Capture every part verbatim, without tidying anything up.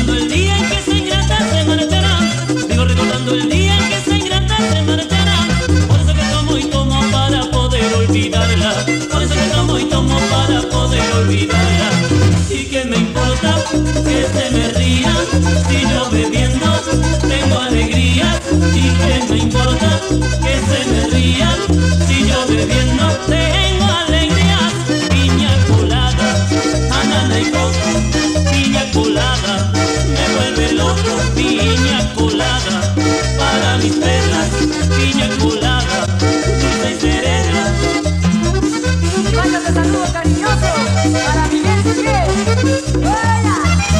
recordando el día en que se ingrata se marcharán. Vivo recordando el día en que se ingrata se marcharán. Por eso que tomo y tomo para poder olvidarla. Por eso que tomo y tomo para poder olvidarla. Y que me importa que se me rían si yo bebiendo tengo alegría. Y que me importa que se me rían si yo bebiendo tengo alegría. Piña colada, banana y coco, piña colada, me vuelve loco. Piña colada, para mis perlas, piña colada, dulce y serena. Vaya de saludo cariñoso para Miguel Miguel. ¡Hola!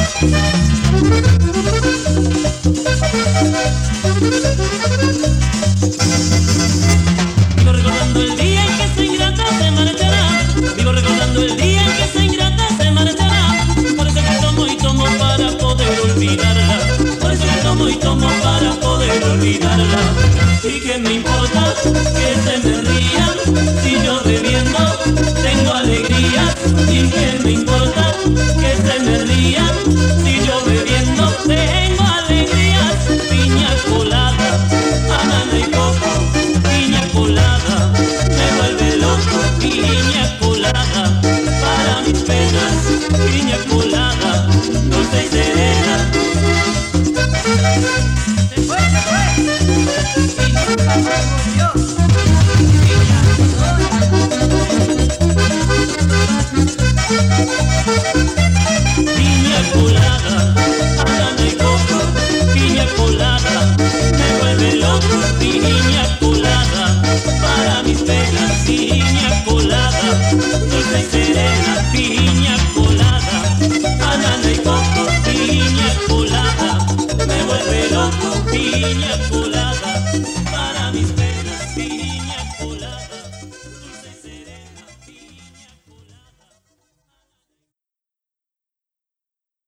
Vivo recordando el día en que se ingrata se marchará. Vivo recordando el día en que se ingrata se marchará. Por eso que tomo y tomo para poder olvidarla. Por eso que tomo y tomo para poder olvidarla. Y que me importa que se me rían si yo bebiendo tengo alegría. Y que me importa que se me rían si yo bebiendo tengo alegría. Piña colada, banana y coco, piña colada, me vuelve loco. Piña colada, para mis penas, piña colada, dulce y serena. Se fue, se fue. Y nunca más volvió. Piña colada, banana y coco, piña colada, me vuelve loco. Piña colada, para mis penas, piña colada, dulce y serena. Piña colada, banana y coco, piña colada, me vuelve loco. Piña colada.